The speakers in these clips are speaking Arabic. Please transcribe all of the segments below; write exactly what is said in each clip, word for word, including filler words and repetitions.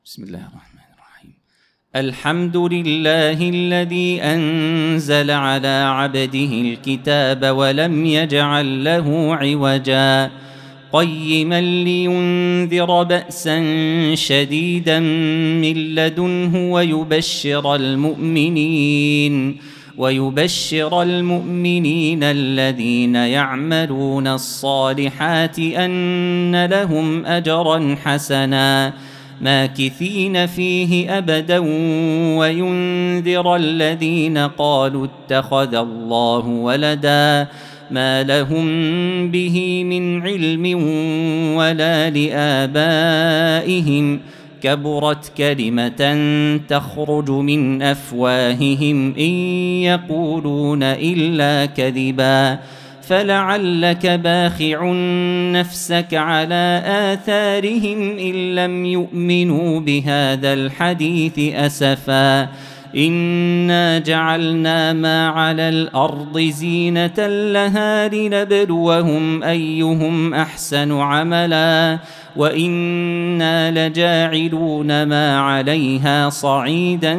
بسم الله الرحمن الرحيم. الحمد لله الذي أنزل على عبده الكتاب ولم يجعل له عوجا قيما لينذر بأسا شديدا من لدنه ويبشر المؤمنين ويبشر المؤمنين الذين يعملون الصالحات أن لهم أجرا حسنا ماكثين فيه أبدا وينذر الذين قالوا اتخذ الله ولدا ما لهم به من علم ولا لآبائهم كبرت كلمة تخرج من أفواههم إن يقولون إلا كذبا فلعلك باخع نفسك على آثارهم إن لم يؤمنوا بهذا الحديث أسفا إنا جعلنا ما على الأرض زينة لها لنبلوهم أيهم أحسن عملا وإنا لجاعلون ما عليها صعيدا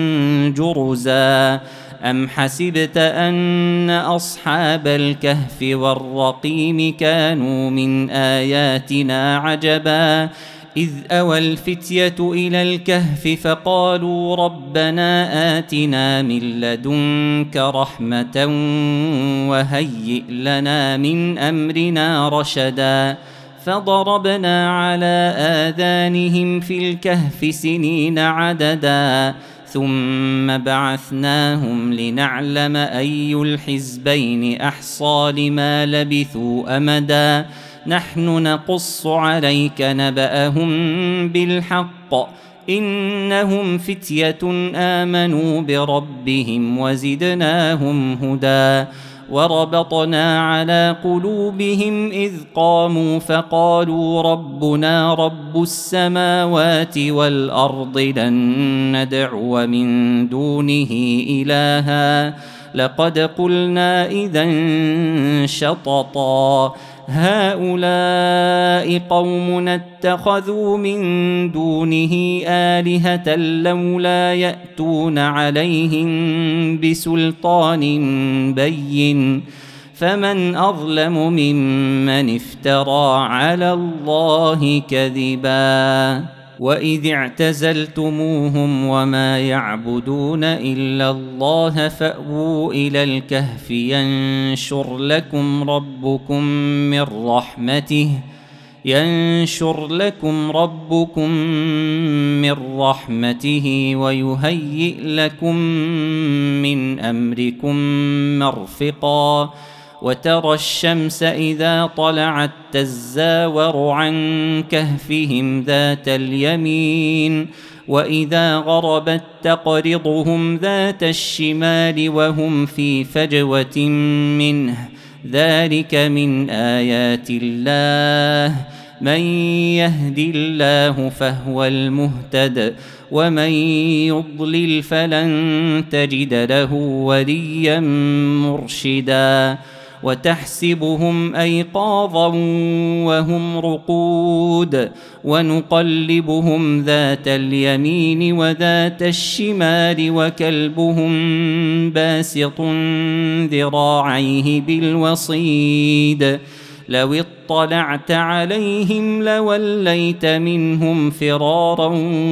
جرزا أم حسبت أن أصحاب الكهف والرقيم كانوا من آياتنا عجبا إذ أوى الفتية إلى الكهف فقالوا ربنا آتنا من لدنك رحمة وهيئ لنا من أمرنا رشدا فضربنا على آذانهم في الكهف سنين عددا ثم بعثناهم لنعلم أي الحزبين أحصى لما لبثوا أمدا نحن نقص عليك نبأهم بالحق إنهم فتية آمنوا بربهم وزدناهم هدى وربطنا على قلوبهم إذ قاموا فقالوا ربنا رب السماوات والأرض لن ندعو من دونه إلها لقد قلنا إذن شططا هؤلاء قومنا اتخذوا من دونه آلهة لولا يأتون عليهم بسلطان بين فمن أظلم ممن افترى على الله كذبا وإذ اعتزلتموهم وما يعبدون إلا الله فأووا إلى الكهف ينشر لكم ربكم من رحمته ينشر لكم ربكم من رحمته ويهيئ لكم من أمركم مرفقا وترى الشمس إذا طلعت تزاور عن كهفهم ذات اليمين وإذا غربت تقرضهم ذات الشمال وهم في فجوة منه ذلك من آيات الله من يهد الله فهو المهتد ومن يضلل فلن تجد له وليا مرشدا وتحسبهم أيقاظا وهم رقود ونقلبهم ذات اليمين وذات الشمال وكلبهم باسط ذراعيه بالوصيد لو اطلعت عليهم لوليت منهم فرارا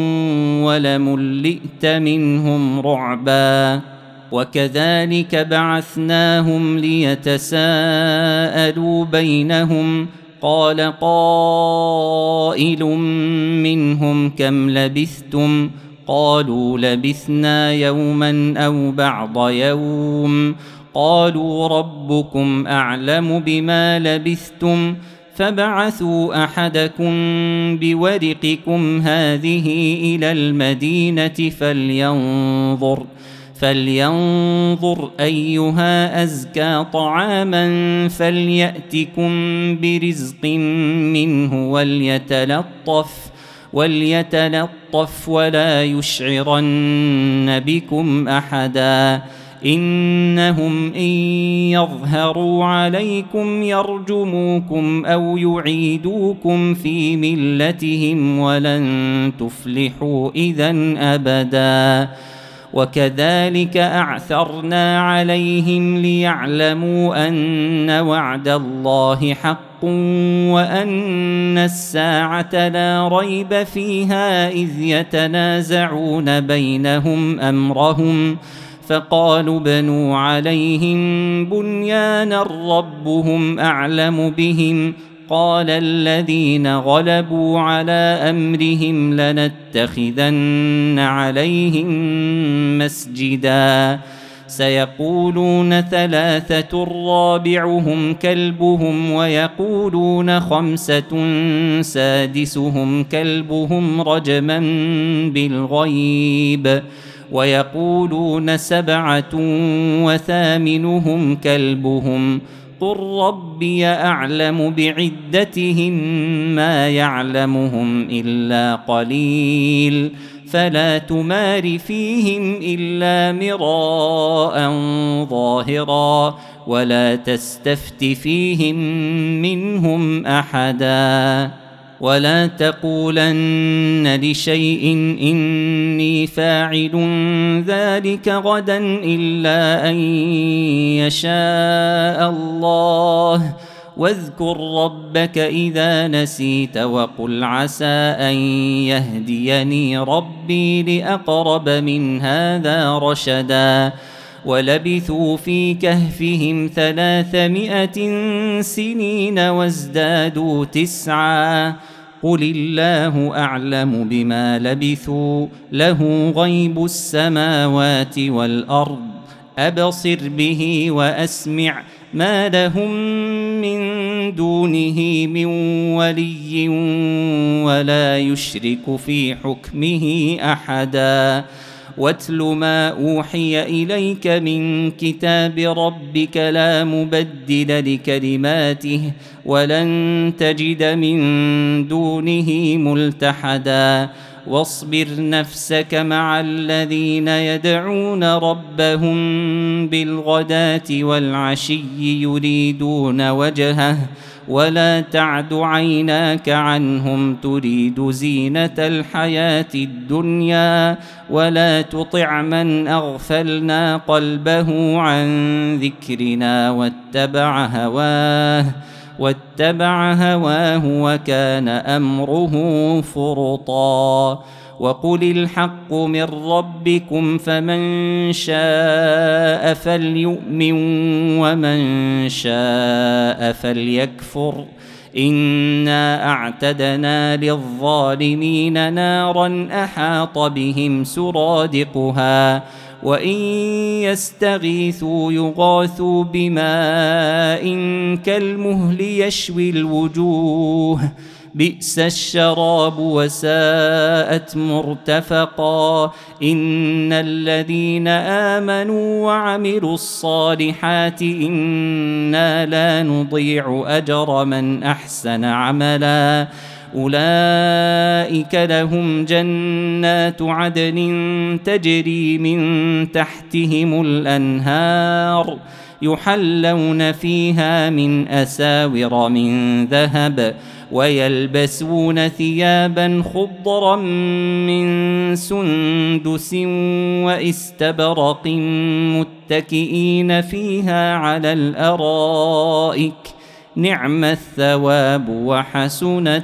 ولملئت منهم رعبا وكذلك بعثناهم ليتساءلوا بينهم قال قائل منهم كم لبثتم قالوا لبثنا يوما أو بعض يوم قالوا ربكم أعلم بما لبثتم فبعثوا أحدكم بورقكم هذه إلى المدينة فلينظر فلينظر أيها أزكى طعاما فليأتكم برزق منه وليتلطف وليتلطف ولا يشعرن بكم أحدا إنهم إن يظهروا عليكم يرجموكم أو يعيدوكم في ملتهم ولن تفلحوا إذن أبدا. وكذلك أعثرنا عليهم ليعلموا أن وعد الله حق وأن الساعة لا ريب فيها إذ يتنازعون بينهم أمرهم فقالوا بنوا عليهم بنيانا ربهم أعلم بهم قال الذين غلبوا على أمرهم لنتخذن عليهم مسجدا سيقولون ثلاثة رابعهم كلبهم ويقولون خمسة سادسهم كلبهم رجما بالغيب ويقولون سبعة وثامنهم كلبهم قل ربي أعلم بعدتهم ما يعلمهم إلا قليل فلا تمار فيهم إلا مراء ظاهرا ولا تستفت فيهم منهم أحدا ولا تقولن لشيء إني فاعل ذلك غدا إلا أن يشاء الله واذكر ربك إذا نسيت وقل عسى أن يهديني ربي لأقرب من هذا رشدا ولبثوا في كهفهم ثلاثمائة سنين وازدادوا تسعا قل الله أعلم بما لبثوا له غيب السماوات والأرض أبصر به وأسمع ما لهم من دونه من ولي ولا يشرك في حكمه أحدا واتل ما أوحي إليك من كتاب ربك لا مبدل لكلماته ولن تجد من دونه ملتحدا واصبر نفسك مع الذين يدعون ربهم بالغداة والعشي يريدون وجهه ولا تعد عيناك عنهم تريد زينة الحياة الدنيا ولا تطع من أغفلنا قلبه عن ذكرنا واتبع هواه واتبع هواه وكان أمره فرطا وقل الحق من ربكم فمن شاء فليؤمن ومن شاء فليكفر إنا أعتدنا للظالمين نارا أحاط بهم سرادقها وإن يستغيثوا يغاثوا بماء كالمهل يشوي الوجوه بئس الشراب وساءت مرتفقا إن الذين آمنوا وعملوا الصالحات إنا لا نضيع أجر من أحسن عملا أولئك لهم جنات عدن تجري من تحتهم الأنهار يحلون فيها من أساور من ذهب ويلبسون ثيابا خضرا من سندس واستبرق متكئين فيها على الأرائك نعم الثواب وحسنت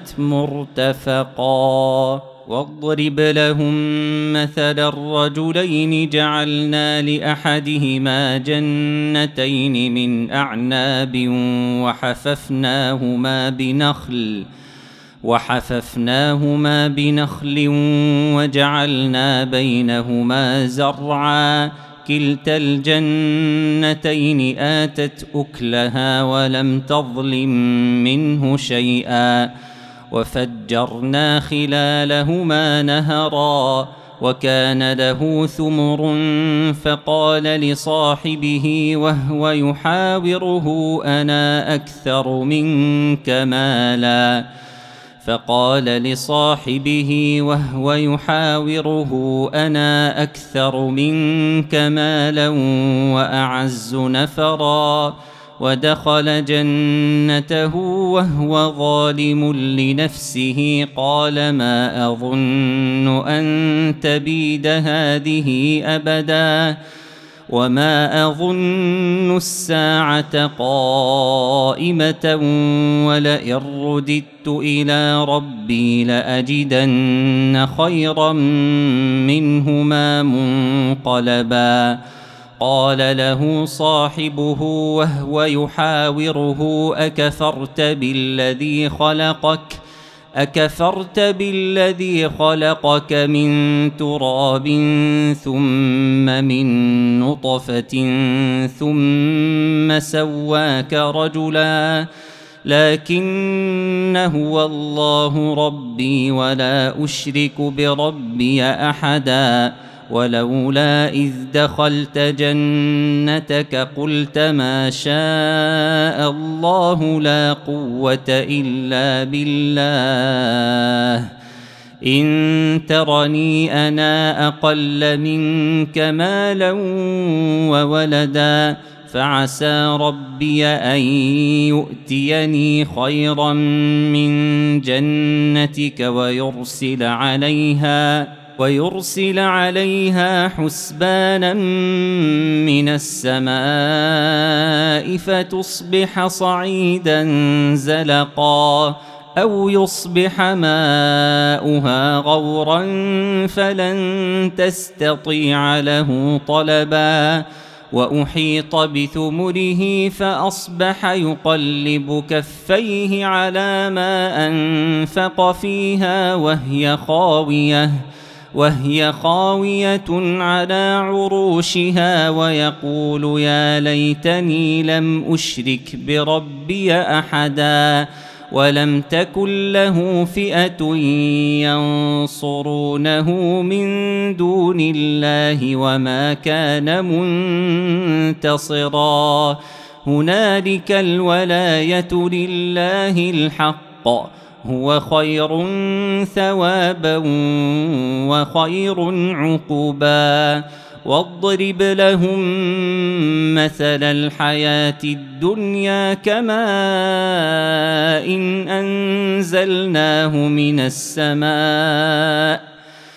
مرتفقا واضرب لهم مثل الرجلين جعلنا لأحدهما جنتين من أعناب وحففناهما بنخل وحففناهما بنخل وجعلنا بينهما زرعا كلتا الجنتين آتت أكلها ولم تظلم منه شيئا وفجرنا خلالهما نهرا وكان له ثمر فقال لصاحبه وهو يحاوره أنا أكثر منك مالا فقال لصاحبه وهو يحاوره أنا أكثر منك مالا وأعز نفرا. ودخل جنته وهو ظالم لنفسه قال ما أظن أن تبيد هذه أبدا وما أظن الساعة قائمة ولئن رددت إلى ربي لأجدن خيرا منهما منقلبا. قال له صاحبه وهو يحاوره أكفرت بالذي خلقك أكفرت بالذي خلقك من تراب ثم من نطفة ثم سواك رجلا لكن هو الله ربي ولا أشرك بربي أحدا. ولولا إذ دخلت جنتك قلت ما شاء الله لا قوة إلا بالله إن ترني أنا أقل منك مالا وولدا فعسى ربي أن يؤتيني خيرا من جنتك ويرسل عليها ويرسل عليها حسبانا من السماء فتصبح صعيدا زلقا أو يصبح ماؤها غورا فلن تستطيع له طلبا. وأحيط بثمره فأصبح يقلب كفيه على ما أنفق فيها وهي خاوية وهي خاوية على عروشها ويقول يا ليتني لم أشرك بربي أحدا. ولم تكن له فئة ينصرونه من دون الله وما كان منتصرا. هنالك الولاية لله الحق هو خير ثوابا وخير عقبا. واضرب لهم مثل الحياة الدنيا كماء إن أنزلناه من السماء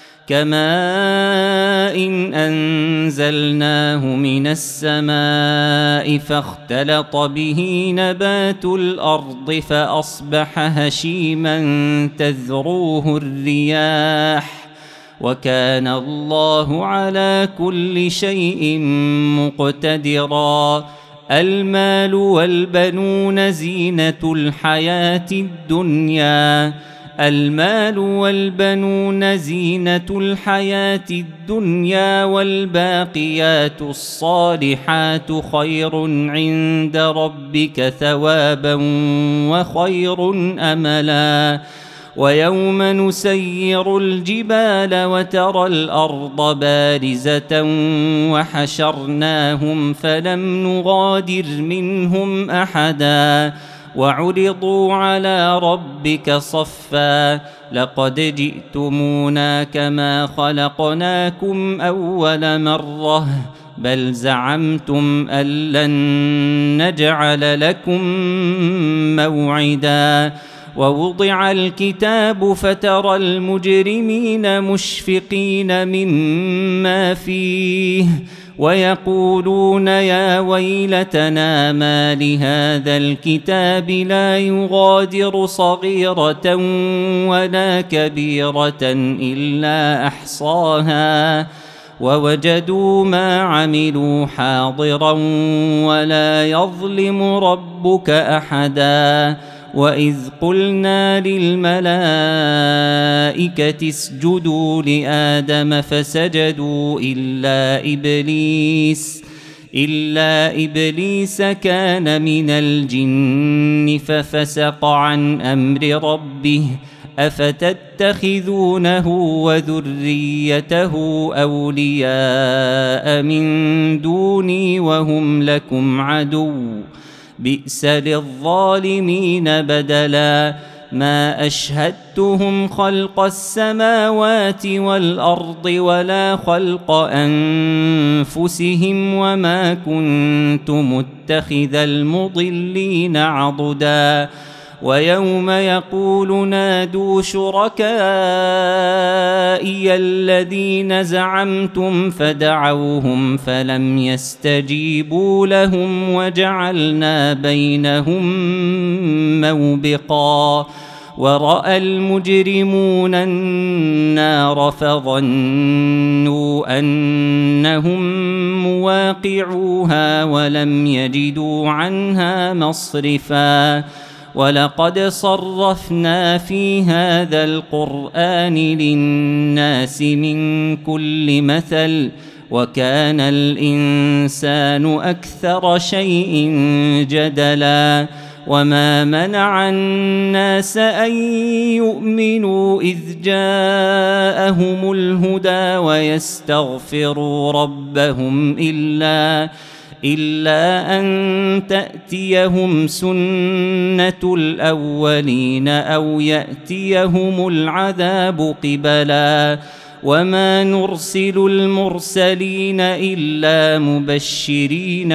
كماء إن أنزلناه من السماء فاختلط به نبات الأرض فأصبح هشيما تذروه الرياح وكان الله على كل شيء مقتدرا. المال والبنون زينة الحياة الدنيا المال والبنون زينة الحياة الدنيا والباقيات الصالحات خير عند ربك ثوابا وخير أملا. ويوم نسير الجبال وترى الأرض بارزة وحشرناهم فلم نغادر منهم أحدا وعرضوا على ربك صفا لقد جئتمونا كما خلقناكم أول مرة بل زعمتم أن لن نجعل لكم موعدا. ووضع الكتاب فترى المجرمين مشفقين مما فيه ويقولون يا ويلتنا ما لهذا الكتاب لا يغادر صغيرة ولا كبيرة إلا أحصاها ووجدوا ما عملوا حاضرا ولا يظلم ربك أحدا. وإذ قلنا للملائكة اسجدوا لآدم فسجدوا إلا إبليس إلا إبليس كان من الجن ففسق عن أمر ربه أفتتخذونه وذريته أولياء من دوني وهم لكم عدو بئس للظالمين بدلا. ما أشهدتهم خلق السماوات والأرض ولا خلق أنفسهم وما كنت متخذ المضلين عضدا ويوم يقول نادوا شركائي الذين زعمتم فدعوهم فلم يستجيبوا لهم وجعلنا بينهم موبقا ورأى المجرمون النار فظنوا أنهم مواقعوها ولم يجدوا عنها مصرفا ولقد صرفنا في هذا القرآن للناس من كل مثل وكان الإنسان أكثر شيء جدلا وما منع الناس أن يؤمنوا إذ جاءهم الهدى ويستغفروا ربهم إلا إلا أن تأتيهم سنة الأولين أو يأتيهم العذاب قبلا وما نرسل المرسلين إلا مبشرين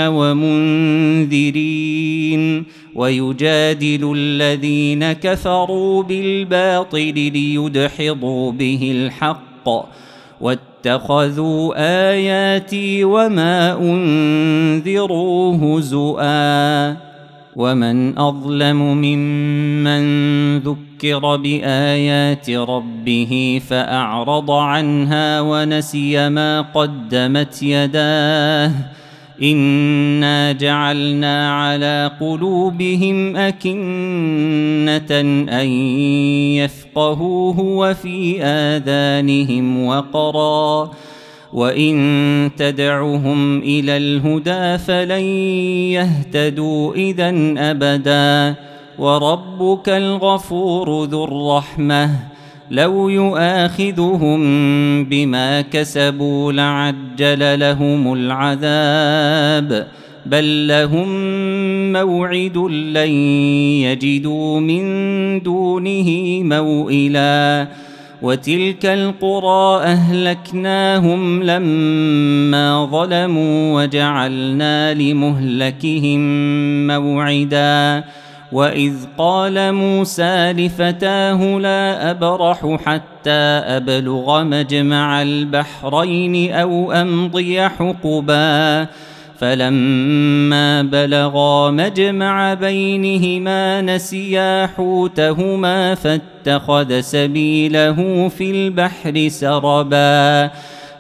ومنذرين ويجادل الذين كفروا بالباطل ليدحضوا به الحق واتخذوا آياتي وما أنذروا هزؤا ومن أظلم ممن ذكر بآيات ربه فأعرض عنها ونسي ما قدمت يداه إنا جعلنا على قلوبهم أكنة أن يفقهوه وفي آذانهم وقرا وإن تدعهم إلى الهدى فلن يهتدوا إذن أبدا وربك الغفور ذو الرحمة لو يؤاخذهم بما كسبوا لعجل لهم العذاب بل لهم موعد لن يجدوا من دونه موئلا وتلك القرى أهلكناهم لما ظلموا وجعلنا لمهلكهم موعدا وإذ قال موسى لفتاه لا أبرح حتى أبلغ مجمع البحرين أو أمضي حقبا فلما بلغا مجمع بينهما نسيا حوتهما فاتخذ سبيله في البحر سربا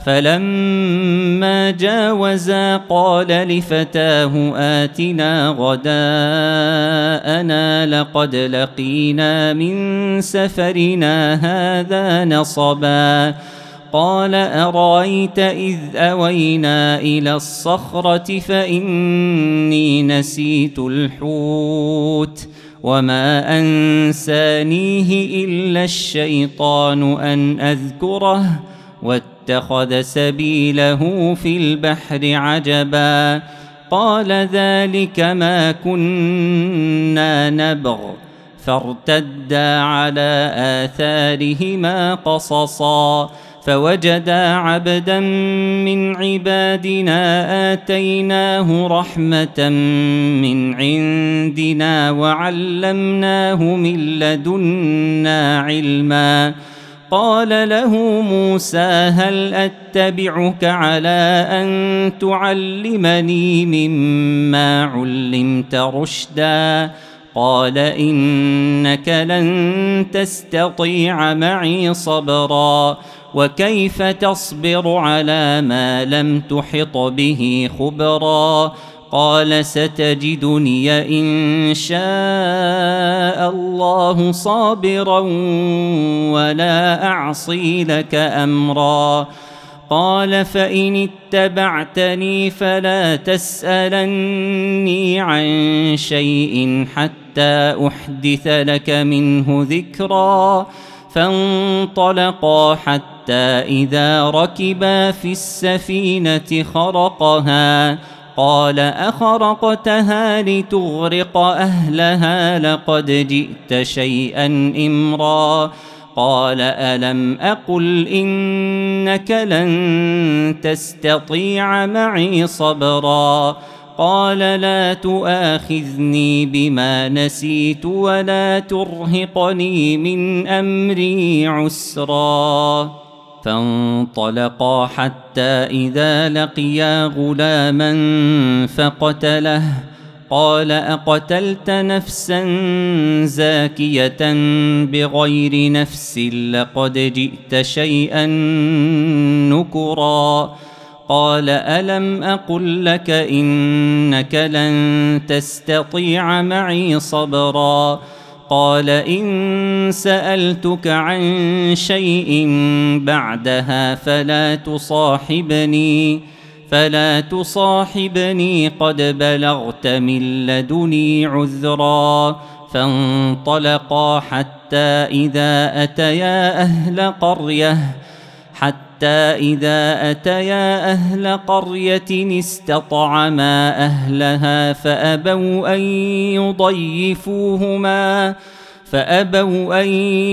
فلما جاوزا قال لفتاه آتنا غداءنا لقد لقينا من سفرنا هذا نصبا قال أرأيت إذ أوينا إلى الصخرة فإني نسيت الحوت وما أنسانيه إلا الشيطان أن أذكره واتخذ سبيله في البحر عجبا قال ذلك ما كنا نبغ فارتدا على آثارهما قصصا فوجدا عبدا من عبادنا آتيناه رحمة من عندنا وعلمناه من لدنا علما قال له موسى هل أتبعك على أن تعلمني مما علمت رشدا قال إنك لن تستطيع معي صبرا وكيف تصبر على ما لم تحط به خبرا قال ستجدني إن شاء الله صابرا ولا أعصي لك أمرا قال فإن اتبعتني فلا تسألني عن شيء حتى أحدث لك منه ذكرا فانطلقا حتى إذا ركبا في السفينة خرقها قال أخرقتها لتغرق أهلها لقد جئت شيئا إمرا قال ألم أقل إنك لن تستطيع معي صبرا قال لا تؤاخذني بما نسيت ولا ترهقني من أمري عسرا فانطلقا حتى إذا لقيا غلاما فقتله قال أقتلت نفسا زاكية بغير نفس لقد جئت شيئا نكرا قال ألم أقل لك إنك لن تستطيع معي صبرا قال إن سألتك عن شيء بعدها فلا تصاحبني فلا تصاحبني قد بلغت من لدني عذرا فانطلقا حتى إذا أتيا أهل قرية حتى إذا أتيا أهل قرية استطعما أهلها فأبوا أن يضيفوهما فأبوا أن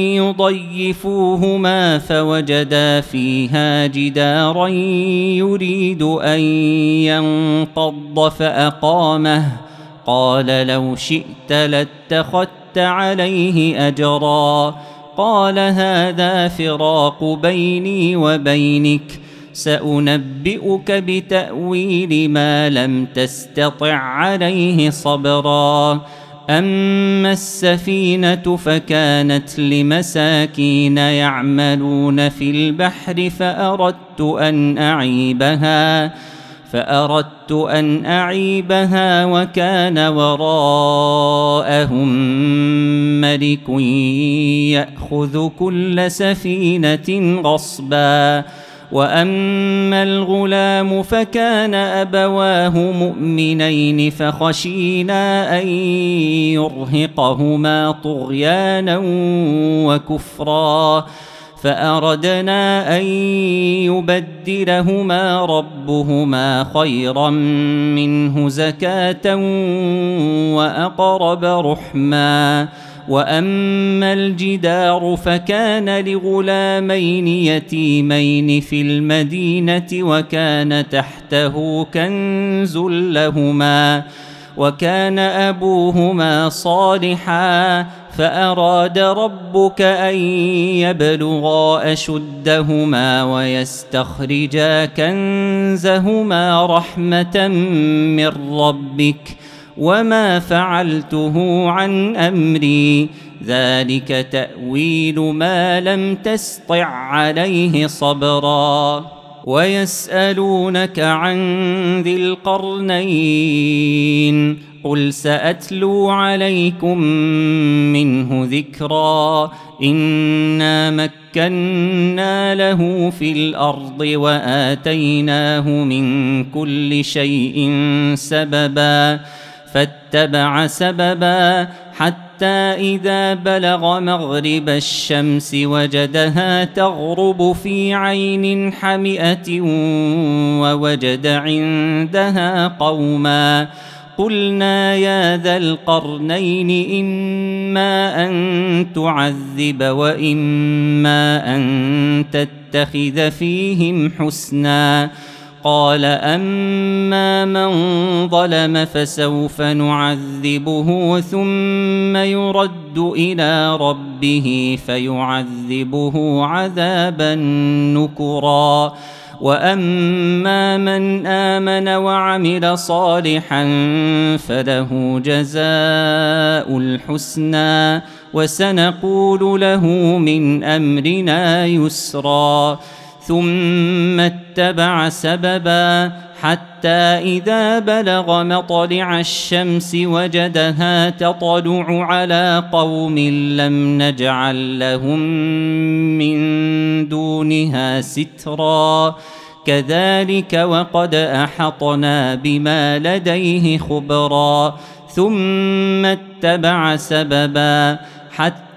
يضيفوهما فوجدا فيها جدارا يريد أن ينقض فأقامه قال لو شئت لاتخذت عليه أجرا قال هذا فراق بيني وبينك سأنبئك بتأويل ما لم تستطع عليه صبرا أما السفينة فكانت لمساكين يعملون في البحر فأردت أن أعيبها فأردت أن أعيبها وكان وراءهم ملك يأخذ كل سفينة غصبا وأما الغلام فكان أبواه مؤمنين فخشينا أن يرهقهما طغيانا وكفرا فأردنا أن يبدلهما ربهما خيرا منه زكاة وأقرب رحما وأما الجدار فكان لغلامين يتيمين في المدينة وكان تحته كنز لهما وكان أبوهما صالحا فأراد ربك أن يبلغا أشدهما ويستخرجا كنزهما رحمة من ربك وما فعلته عن أمري ذلك تأويل ما لم تسطع عليه صبرا ويسألونك عن ذي القرنين قل سأتلو عليكم منه ذكرا إنا مكنا له في الأرض وآتيناه من كل شيء سببا فاتبع سببا حتى إذا بلغ مغرب الشمس وجدها تغرب في عين حمئة ووجد عندها قوما قلنا يا ذا القرنين إما أن تعذب وإما أن تتخذ فيهم حسنا قال أما من ظلم فسوف نعذبه ثم يرد إلى ربه فيعذبه عذابا نكرا وأما من آمن وعمل صالحا فله جزاء الحسنى وسنقول له من أمرنا يسرا ثم اتبع سببا حتى إذا بلغ مطلع الشمس وجدها تطلع على قوم لم نجعل لهم من دونها سترا كذلك وقد أحطنا بما لديه خبرا ثم اتبع سببا حتى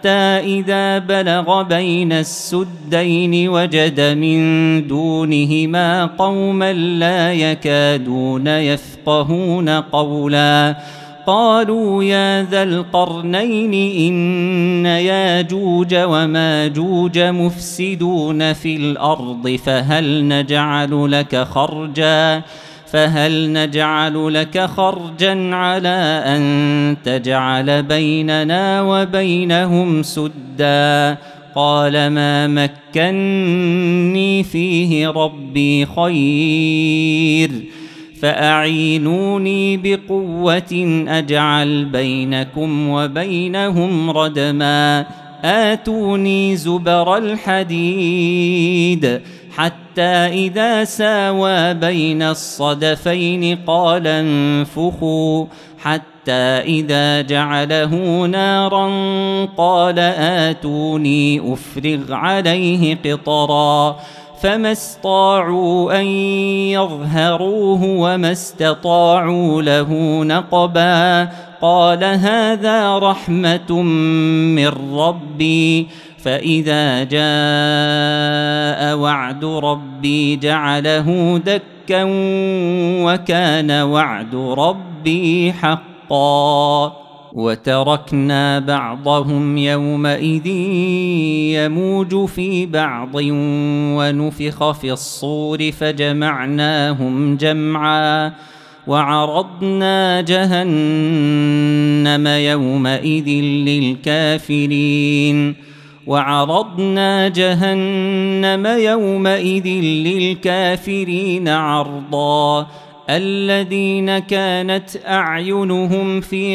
إذا بلغ بين السدين وجد من دونهما قوما لا يكادون يفقهون قولا قالوا يا ذا القرنين إن ياجوج وماجوج مفسدون في الأرض فهل نجعل لك خرجا فهل نجعل لك خرجا على أن تجعل بيننا وبينهم سدا قال ما مكني فيه ربي خير فأعينوني بقوة أجعل بينكم وبينهم ردما آتوني زبر الحديد حتى إذا ساوى بين الصدفين قال انفخوا حتى إذا جعله نارا قال آتوني أفرغ عليه قطرا فما استطاعوا أن يظهروه وما استطاعوا له نقبا قال هذا رحمة من ربي فإذا جاء وعد ربي جعله دكا وكان وعد ربي حقا وتركنا بعضهم يومئذ يموج في بعض ونفخ في الصور فجمعناهم جمعا وعرضنا جهنم يومئذ للكافرين وعرضنا جهنم يومئذ للكافرين عرضا الذين كانت أعينهم في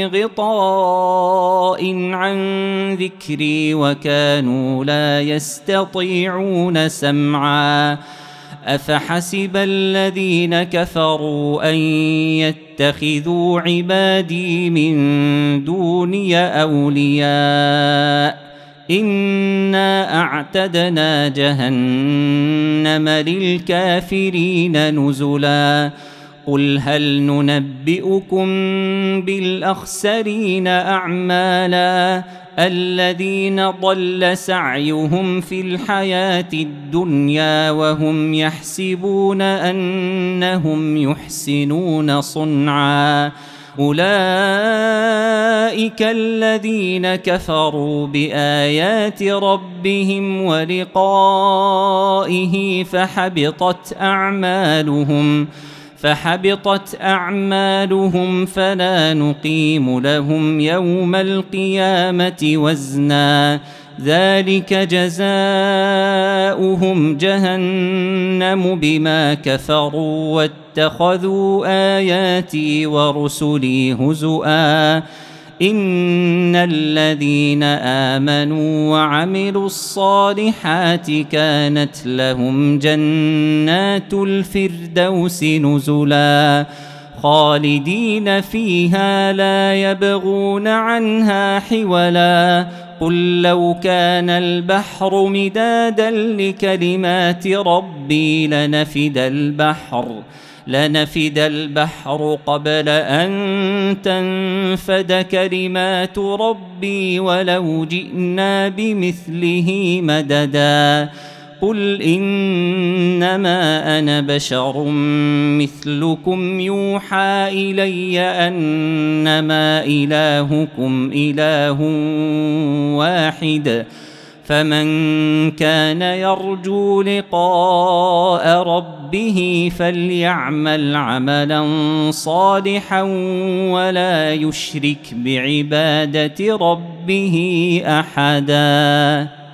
غطاء عن ذكري وكانوا لا يستطيعون سمعا أفحسب الذين كفروا أن يتخذوا عبادي من دوني أولياء إنا أعتدنا جهنم للكافرين نزلا قل هل ننبئكم بالأخسرين أعمالا الذين ضل سعيهم في الحياة الدنيا وهم يحسبون أنهم يحسنون صنعا أولئك الذين كفروا بآيات ربهم ولقائه فحبطت أعمالهم فحبطت أعمالهم فلا نقيم لهم يوم القيامة وزنا ذلك جزاؤهم جهنم بما كفروا واتخذوا آياتي ورسلي هزؤا إن الذين آمنوا وعملوا الصالحات كانت لهم جنات الفردوس نزلا خالدين فيها لا يبغون عنها حولا قل لو كان البحر مدادا لكلمات ربي لنفد البحر لنفد البحر قبل أن تنفد كلمات ربي ولو جئنا بمثله مددا قل إنما أنا بشر مثلكم يوحى إلي أنما إلهكم إله واحد فمن كان يرجو لقاء ربه فليعمل عملا صالحا ولا يشرك بعبادة ربه أحدا.